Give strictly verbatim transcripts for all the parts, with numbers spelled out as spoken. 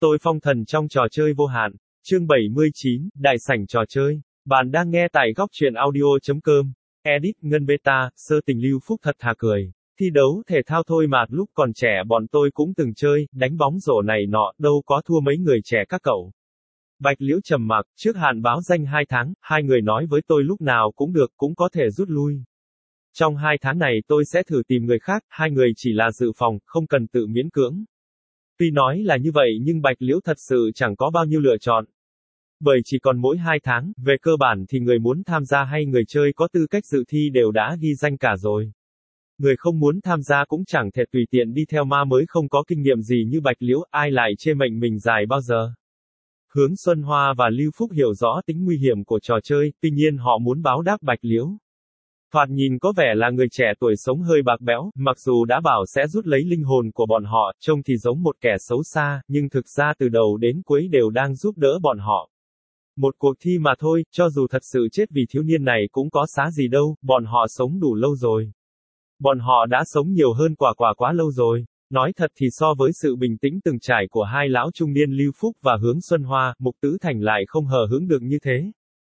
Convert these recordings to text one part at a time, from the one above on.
Tôi phong thần trong trò chơi vô hạn. Chương bảy mươi chín, Đại sảnh trò chơi. Bạn đang nghe tại góc truyện audio.com. Edit Ngân Beta, sơ tình Lưu Phúc thật thà cười. Thi đấu thể thao thôi mà, lúc còn trẻ bọn tôi cũng từng chơi, đánh bóng rổ này nọ, đâu có thua mấy người trẻ các cậu. Bạch Liễu trầm mặc, trước hạn báo danh hai tháng, hai người nói với tôi lúc nào cũng được, cũng có thể rút lui. Trong hai tháng này tôi sẽ thử tìm người khác, hai người chỉ là dự phòng, không cần tự miễn cưỡng. Tuy nói là như vậy nhưng Bạch Liễu thật sự chẳng có bao nhiêu lựa chọn. Bởi chỉ còn mỗi hai tháng, về cơ bản thì người muốn tham gia hay người chơi có tư cách dự thi đều đã ghi danh cả rồi. Người không muốn tham gia cũng chẳng thể tùy tiện đi theo ma mới không có kinh nghiệm gì như Bạch Liễu, ai lại chê mệnh mình dài bao giờ. Hướng Xuân Hoa và Lưu Phúc hiểu rõ tính nguy hiểm của trò chơi, tuy nhiên họ muốn báo đáp Bạch Liễu. Thoạt nhìn có vẻ là người trẻ tuổi sống hơi bạc bẽo, mặc dù đã bảo sẽ rút lấy linh hồn của bọn họ, trông thì giống một kẻ xấu xa, nhưng thực ra từ đầu đến cuối đều đang giúp đỡ bọn họ. Một cuộc thi mà thôi, cho dù thật sự chết vì thiếu niên này cũng có xá gì đâu, bọn họ sống đủ lâu rồi. Bọn họ đã sống nhiều hơn quả quả quá lâu rồi. Nói thật thì so với sự bình tĩnh từng trải của hai lão trung niên Lưu Phúc và Hướng Xuân Hoa, Mục Tứ Thành lại không hờ hững được như thế.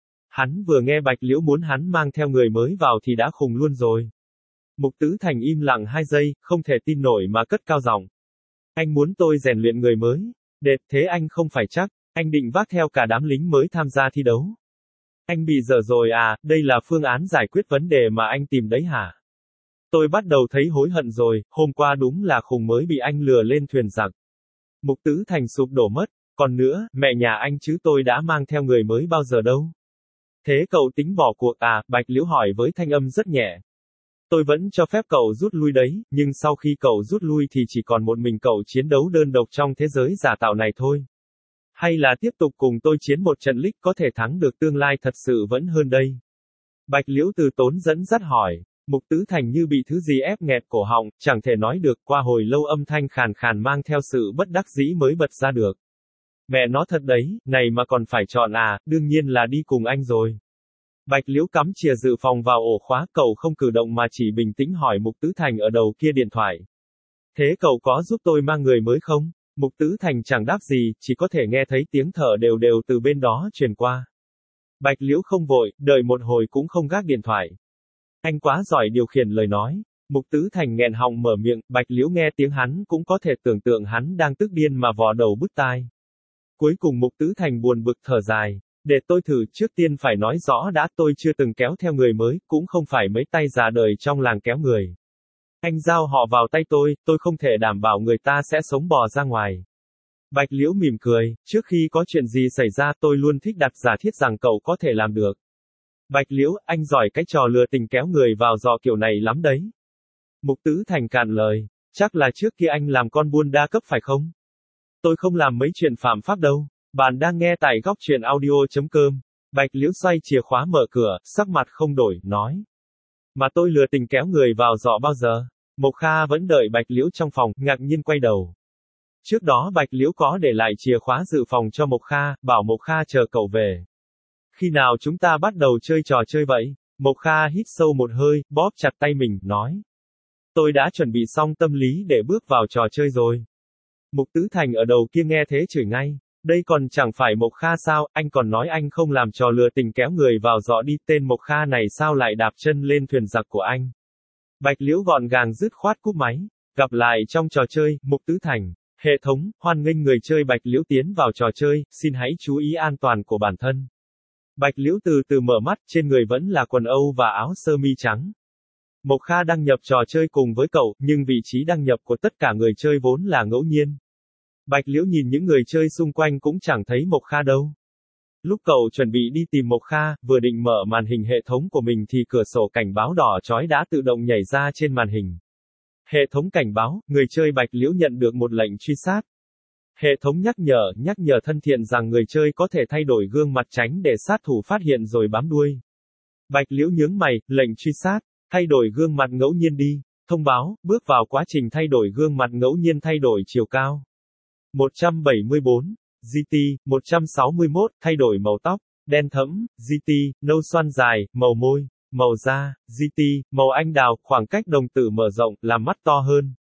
Hắn vừa nghe Bạch Liễu muốn hắn mang theo người mới vào thì đã khùng luôn rồi. Mục Tứ Thành im lặng hai giây, không thể tin nổi mà cất cao giọng. Anh muốn tôi rèn luyện người mới. Đệt, thế anh không phải chắc, anh định vác theo cả đám lính mới tham gia thi đấu. Anh bị dở rồi à, đây là phương án giải quyết vấn đề mà anh tìm đấy hả? Tôi bắt đầu thấy hối hận rồi, hôm qua đúng là khùng mới bị anh lừa lên thuyền giặc. Mục Tứ Thành sụp đổ mất, còn nữa, mẹ nhà anh chứ tôi đã mang theo người mới bao giờ đâu. Thế cậu tính bỏ cuộc à, Bạch Liễu hỏi với thanh âm rất nhẹ. Tôi vẫn cho phép cậu rút lui đấy, nhưng sau khi cậu rút lui thì chỉ còn một mình cậu chiến đấu đơn độc trong thế giới giả tạo này thôi. Hay là tiếp tục cùng tôi chiến một trận lích có thể thắng được tương lai thật sự vẫn hơn đây. Bạch Liễu từ tốn dẫn dắt hỏi. Mục Tứ Thành như bị thứ gì ép nghẹt cổ họng, chẳng thể nói được, qua hồi lâu âm thanh khàn khàn mang theo sự bất đắc dĩ mới bật ra được. Mẹ nó thật đấy, này mà còn phải chọn à, đương nhiên là đi cùng anh rồi. Bạch Liễu cắm chìa dự phòng vào ổ khóa, cậu không cử động mà chỉ bình tĩnh hỏi Mục Tứ Thành ở đầu kia điện thoại. Thế cậu có giúp tôi mang người mới không? Mục Tứ Thành chẳng đáp gì, chỉ có thể nghe thấy tiếng thở đều đều từ bên đó truyền qua. Bạch Liễu không vội, đợi một hồi cũng không gác điện thoại. Anh quá giỏi điều khiển lời nói. Mục Tứ Thành nghẹn họng mở miệng, Bạch Liễu nghe tiếng hắn cũng có thể tưởng tượng hắn đang tức điên mà vò đầu bứt tai. Cuối cùng Mục Tứ Thành buồn bực thở dài. Để tôi thử, trước tiên phải nói rõ đã, tôi chưa từng kéo theo người mới, cũng không phải mấy tay già đời trong làng kéo người. Anh giao họ vào tay tôi, tôi không thể đảm bảo người ta sẽ sống bò ra ngoài. Bạch Liễu mỉm cười, trước khi có chuyện gì xảy ra tôi luôn thích đặt giả thiết rằng cậu có thể làm được. Bạch Liễu, anh giỏi cái trò lừa tình kéo người vào giò kiểu này lắm đấy. Mục Tứ Thành cạn lời, chắc là trước kia anh làm con buôn đa cấp phải không? Tôi không làm mấy chuyện phạm pháp đâu. Bạn đang nghe tại góc truyện audio.com. Bạch Liễu xoay chìa khóa mở cửa, sắc mặt không đổi, nói. Mà tôi lừa tình kéo người vào giò bao giờ? Mộc Kha vẫn đợi Bạch Liễu trong phòng, ngạc nhiên quay đầu. Trước đó Bạch Liễu có để lại chìa khóa dự phòng cho Mộc Kha, bảo Mộc Kha chờ cậu về. Khi nào chúng ta bắt đầu chơi trò chơi vậy? Mộc Kha hít sâu một hơi, bóp chặt tay mình, nói. Tôi đã chuẩn bị xong tâm lý để bước vào trò chơi rồi. Mục Tứ Thành ở đầu kia nghe thế chửi ngay. Đây còn chẳng phải Mộc Kha sao, anh còn nói anh không làm trò lừa tình kéo người vào giọ đi, tên Mộc Kha này sao lại đạp chân lên thuyền giặc của anh. Bạch Liễu gọn gàng dứt khoát cúp máy. Gặp lại trong trò chơi, Mục Tứ Thành. Hệ thống, hoan nghênh người chơi Bạch Liễu tiến vào trò chơi, xin hãy chú ý an toàn của bản thân. Bạch Liễu từ từ mở mắt, trên người vẫn là quần âu và áo sơ mi trắng. Mộc Kha đăng nhập trò chơi cùng với cậu, nhưng vị trí đăng nhập của tất cả người chơi vốn là ngẫu nhiên. Bạch Liễu nhìn những người chơi xung quanh cũng chẳng thấy Mộc Kha đâu. Lúc cậu chuẩn bị đi tìm Mộc Kha, vừa định mở màn hình hệ thống của mình thì cửa sổ cảnh báo đỏ chói đã tự động nhảy ra trên màn hình. Hệ thống cảnh báo, người chơi Bạch Liễu nhận được một lệnh truy sát. Hệ thống nhắc nhở, nhắc nhở thân thiện rằng người chơi có thể thay đổi gương mặt tránh để sát thủ phát hiện rồi bám đuôi. Bạch Liễu nhướng mày, lệnh truy sát, thay đổi gương mặt ngẫu nhiên đi. Thông báo, bước vào quá trình thay đổi gương mặt ngẫu nhiên, thay đổi chiều cao. một trăm bảy mươi bốn, giê tê, một trăm sáu mươi mốt, thay đổi màu tóc, đen thẫm, giê tê, nâu xoăn dài, màu môi, màu da, giê tê, màu anh đào, khoảng cách đồng tử mở rộng, làm mắt to hơn.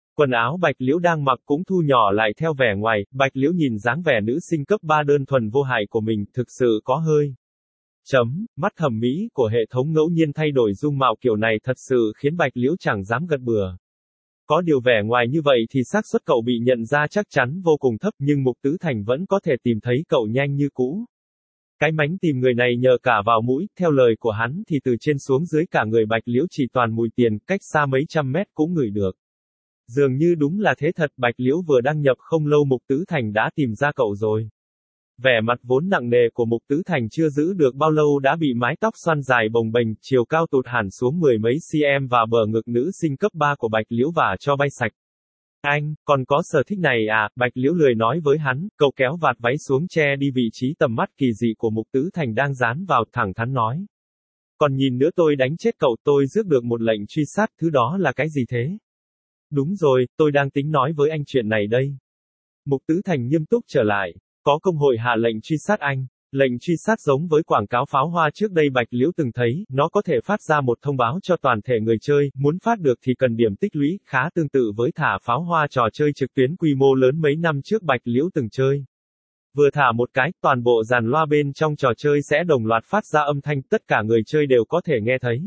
Quần áo Bạch Liễu đang mặc cũng thu nhỏ lại theo vẻ ngoài, Bạch Liễu nhìn dáng vẻ nữ sinh cấp ba đơn thuần vô hại của mình, thực sự có hơi chấm, mắt thẩm mỹ của hệ thống ngẫu nhiên thay đổi dung mạo kiểu này thật sự khiến Bạch Liễu chẳng dám gật bừa. Có điều vẻ ngoài như vậy thì xác suất cậu bị nhận ra chắc chắn vô cùng thấp, nhưng Mục Tứ Thành vẫn có thể tìm thấy cậu nhanh như cũ. Cái mánh tìm người này nhờ cả vào mũi, theo lời của hắn thì từ trên xuống dưới cả người Bạch Liễu chỉ toàn mùi tiền, cách xa mấy trăm mét cũng ngửi được. Dường như đúng là thế thật, Bạch Liễu vừa đăng nhập không lâu Mục Tứ Thành đã tìm ra cậu rồi. Vẻ mặt vốn nặng nề của Mục Tứ Thành chưa giữ được bao lâu đã bị mái tóc xoăn dài bồng bềnh, chiều cao tụt hẳn xuống mười mấy cm và bờ ngực nữ sinh cấp ba của Bạch Liễu vả cho bay sạch. Anh, còn có sở thích này à, Bạch Liễu lười nói với hắn, cậu kéo vạt váy xuống che đi vị trí tầm mắt kỳ dị của Mục Tứ Thành đang dán vào, thẳng thắn nói. Còn nhìn nữa tôi đánh chết cậu, tôi rước được một lệnh truy sát, thứ đó là cái gì thế? Đúng rồi, tôi đang tính nói với anh chuyện này đây. Mục Tứ Thành nghiêm túc trở lại. Có công hội hạ lệnh truy sát anh. Lệnh truy sát giống với quảng cáo pháo hoa trước đây Bạch Liễu từng thấy, nó có thể phát ra một thông báo cho toàn thể người chơi, muốn phát được thì cần điểm tích lũy, khá tương tự với thả pháo hoa trò chơi trực tuyến quy mô lớn mấy năm trước Bạch Liễu từng chơi. Vừa thả một cái, toàn bộ dàn loa bên trong trò chơi sẽ đồng loạt phát ra âm thanh, tất cả người chơi đều có thể nghe thấy.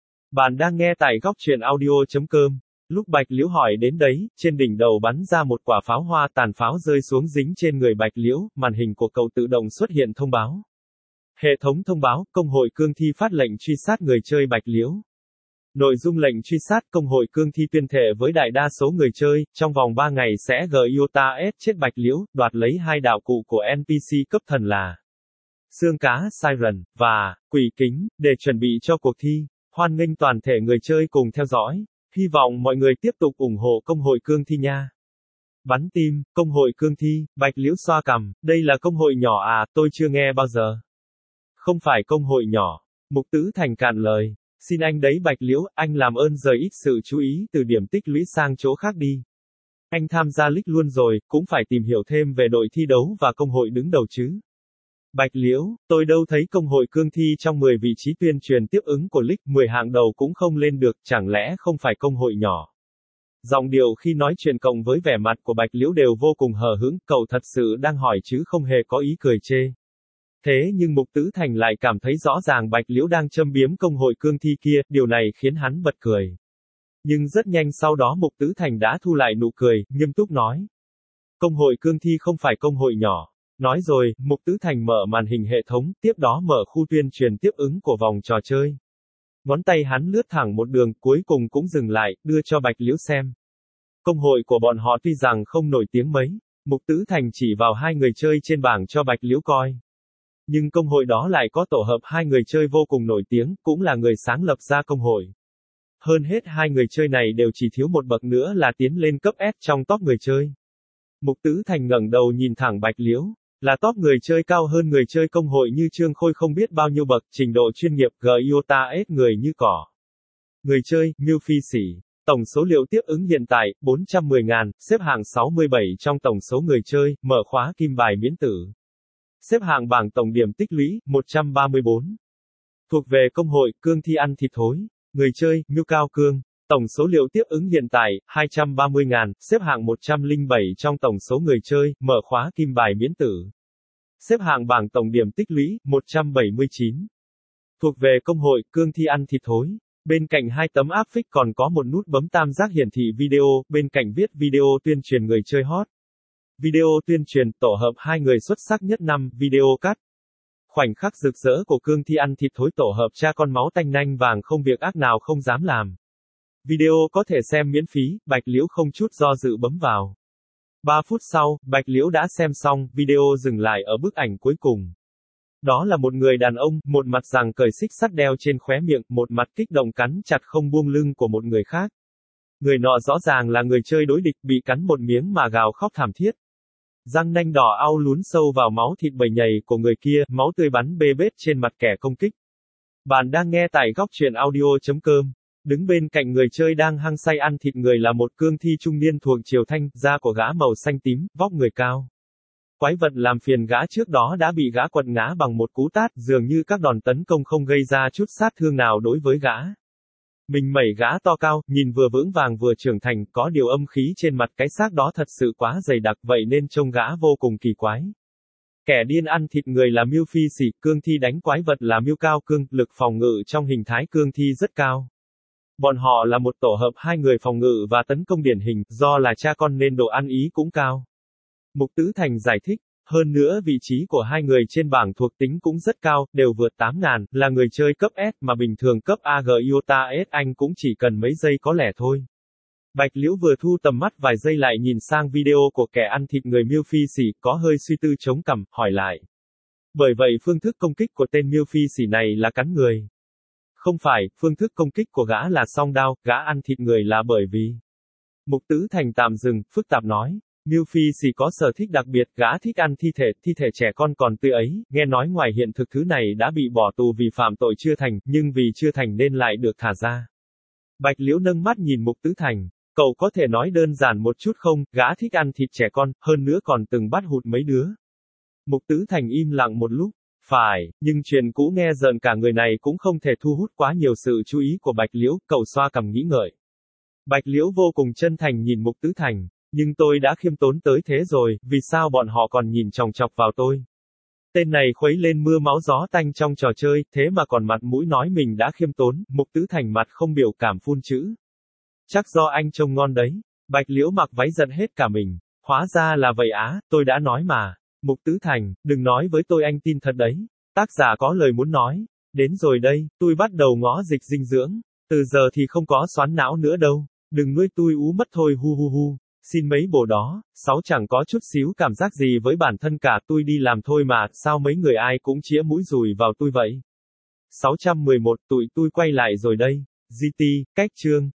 Bạn đang nghe tại góc truyện audio chấm com. Lúc Bạch Liễu hỏi đến đấy, trên đỉnh đầu bắn ra một quả pháo hoa, tàn pháo rơi xuống dính trên người Bạch Liễu, màn hình của cậu tự động xuất hiện thông báo. Hệ thống thông báo, công hội cương thi phát lệnh truy sát người chơi Bạch Liễu. Nội dung lệnh truy sát, công hội cương thi tuyên thệ với đại đa số người chơi, trong vòng ba ngày sẽ giê i o ta ét chết Bạch Liễu, đoạt lấy hai đạo cụ của en pê xê cấp thần là Xương Cá, Siren, và Quỷ Kính, để chuẩn bị cho cuộc thi. Hoan nghênh toàn thể người chơi cùng theo dõi. Hy vọng mọi người tiếp tục ủng hộ công hội cương thi nha. Bắn tim, công hội cương thi, Bạch Liễu xoa cằm, đây là công hội nhỏ à, tôi chưa nghe bao giờ. Không phải công hội nhỏ. Mục Tứ Thành cạn lời. Xin anh đấy Bạch Liễu, anh làm ơn rời ít sự chú ý từ điểm tích lũy sang chỗ khác đi. Anh tham gia league luôn rồi, cũng phải tìm hiểu thêm về đội thi đấu và công hội đứng đầu chứ. Bạch Liễu, tôi đâu thấy công hội cương thi trong mười vị trí tuyên truyền tiếp ứng của league, mười hạng đầu cũng không lên được, chẳng lẽ không phải công hội nhỏ. Giọng điệu khi nói chuyện cộng với vẻ mặt của Bạch Liễu đều vô cùng hờ hững, cậu thật sự đang hỏi chứ không hề có ý cười chê. Thế nhưng Mục Tứ Thành lại cảm thấy rõ ràng Bạch Liễu đang châm biếm công hội cương thi kia, điều này khiến hắn bật cười. Nhưng rất nhanh sau đó Mục Tứ Thành đã thu lại nụ cười, nghiêm túc nói. Công hội cương thi không phải công hội nhỏ. Nói rồi, Mục Tứ Thành mở màn hình hệ thống, tiếp đó mở khu tuyên truyền tiếp ứng của vòng trò chơi. Ngón tay hắn lướt thẳng một đường, cuối cùng cũng dừng lại, đưa cho Bạch Liễu xem. Công hội của bọn họ tuy rằng không nổi tiếng mấy, Mục Tứ Thành chỉ vào hai người chơi trên bảng cho Bạch Liễu coi. Nhưng công hội đó lại có tổ hợp hai người chơi vô cùng nổi tiếng, cũng là người sáng lập ra công hội. Hơn hết hai người chơi này đều chỉ thiếu một bậc nữa là tiến lên cấp S trong top người chơi. Mục Tứ Thành ngẩng đầu nhìn thẳng Bạch Liễu. Là top người chơi cao hơn người chơi công hội như Trương Khôi không biết bao nhiêu bậc, trình độ chuyên nghiệp, giê i o ta ét người như cỏ. Người chơi, Miêu Phi Sỉ. Tổng số liệu tiếp ứng hiện tại, bốn trăm mười nghìn, xếp hạng sáu mươi bảy trong tổng số người chơi, mở khóa kim bài miễn tử. Xếp hạng bảng tổng điểm tích lũy, một trăm ba mươi bốn. Thuộc về công hội, cương thi ăn thịt thối. Người chơi, Miêu Cao Cương. Tổng số liệu tiếp ứng hiện tại, hai trăm ba mươi nghìn, xếp hạng một trăm lẻ bảy trong tổng số người chơi, mở khóa kim bài miễn tử. Xếp hạng bảng tổng điểm tích lũy, một trăm bảy mươi chín. Thuộc về công hội, cương thi ăn thịt thối. Bên cạnh hai tấm áp phích còn có một nút bấm tam giác hiển thị video, bên cạnh viết video tuyên truyền người chơi hot. Video tuyên truyền, tổ hợp hai người xuất sắc nhất năm, video cắt. Khoảnh khắc rực rỡ của cương thi ăn thịt thối tổ hợp cha con máu tanh nanh vàng không việc ác nào không dám làm. Video có thể xem miễn phí, Bạch Liễu không chút do dự bấm vào. ba phút sau, Bạch Liễu đã xem xong, video dừng lại ở bức ảnh cuối cùng. Đó là một người đàn ông, một mặt giằng cởi xích sắt đeo trên khóe miệng, một mặt kích động cắn chặt không buông lưng của một người khác. Người nọ rõ ràng là người chơi đối địch, bị cắn một miếng mà gào khóc thảm thiết. Răng nanh đỏ au lún sâu vào máu thịt bầy nhầy của người kia, máu tươi bắn bê bết trên mặt kẻ công kích. Bạn đang nghe tại góc truyện audio chấm com. Đứng bên cạnh người chơi đang hăng say ăn thịt người là một cương thi trung niên thuộc triều Thanh, da của gã màu xanh tím, vóc người cao. Quái vật làm phiền gã trước đó đã bị gã quật ngã bằng một cú tát, dường như các đòn tấn công không gây ra chút sát thương nào đối với gã. Mình mẩy gã to cao, nhìn vừa vững vàng vừa trưởng thành, có điều âm khí trên mặt cái xác đó thật sự quá dày đặc, vậy nên trông gã vô cùng kỳ quái. Kẻ điên ăn thịt người là Miêu Phi Xỉ, cương thi đánh quái vật là Miêu Cao Cương, lực phòng ngự trong hình thái cương thi rất cao. Bọn họ là một tổ hợp hai người phòng ngự và tấn công điển hình, do là cha con nên độ ăn ý cũng cao. Mục Tứ Thành giải thích, hơn nữa vị trí của hai người trên bảng thuộc tính cũng rất cao, đều vượt tám ngàn, là người chơi cấp S mà bình thường cấp a giê Iota S anh cũng chỉ cần mấy giây có lẽ thôi. Bạch Liễu vừa thu tầm mắt vài giây lại nhìn sang video của kẻ ăn thịt người Miêu Phi Xỉ, có hơi suy tư chống cằm, hỏi lại. Bởi vậy phương thức công kích của tên Miêu Phi Xỉ này là cắn người. Không phải, phương thức công kích của gã là song đao, gã ăn thịt người là bởi vì. Mục Tứ Thành tạm dừng, phức tạp nói. Miêu Phi Xỉ có sở thích đặc biệt, gã thích ăn thi thể, thi thể trẻ con còn tươi ấy, nghe nói ngoài hiện thực thứ này đã bị bỏ tù vì phạm tội chưa thành, nhưng vì chưa thành nên lại được thả ra. Bạch Liễu nâng mắt nhìn Mục Tứ Thành. Cậu có thể nói đơn giản một chút không, gã thích ăn thịt trẻ con, hơn nữa còn từng bắt hụt mấy đứa. Mục Tứ Thành im lặng một lúc. Phải, nhưng chuyện cũ nghe rợn cả người này cũng không thể thu hút quá nhiều sự chú ý của Bạch Liễu, cậu xoa cằm nghĩ ngợi. Bạch Liễu vô cùng chân thành nhìn Mục Tứ Thành. Nhưng tôi đã khiêm tốn tới thế rồi, vì sao bọn họ còn nhìn chòng chọc vào tôi? Tên này khuấy lên mưa máu gió tanh trong trò chơi, thế mà còn mặt mũi nói mình đã khiêm tốn, Mục Tứ Thành mặt không biểu cảm phun chữ. Chắc do anh trông ngon đấy. Bạch Liễu mặc váy giận hết cả mình. Hóa ra là vậy á, tôi đã nói mà. Mục Tứ Thành, đừng nói với tôi anh tin thật đấy. Tác giả có lời muốn nói. Đến rồi đây, tôi bắt đầu ngó dịch dinh dưỡng. Từ giờ thì không có xoắn não nữa đâu. Đừng nuôi tôi ú mất thôi hu hu hu. Xin mấy bồ đó, sáu chẳng có chút xíu cảm giác gì với bản thân cả, tôi đi làm thôi mà, sao mấy người ai cũng chĩa mũi dùi vào tôi vậy? sáu trăm mười một, tụi tôi quay lại rồi đây. giê tê, cách chương.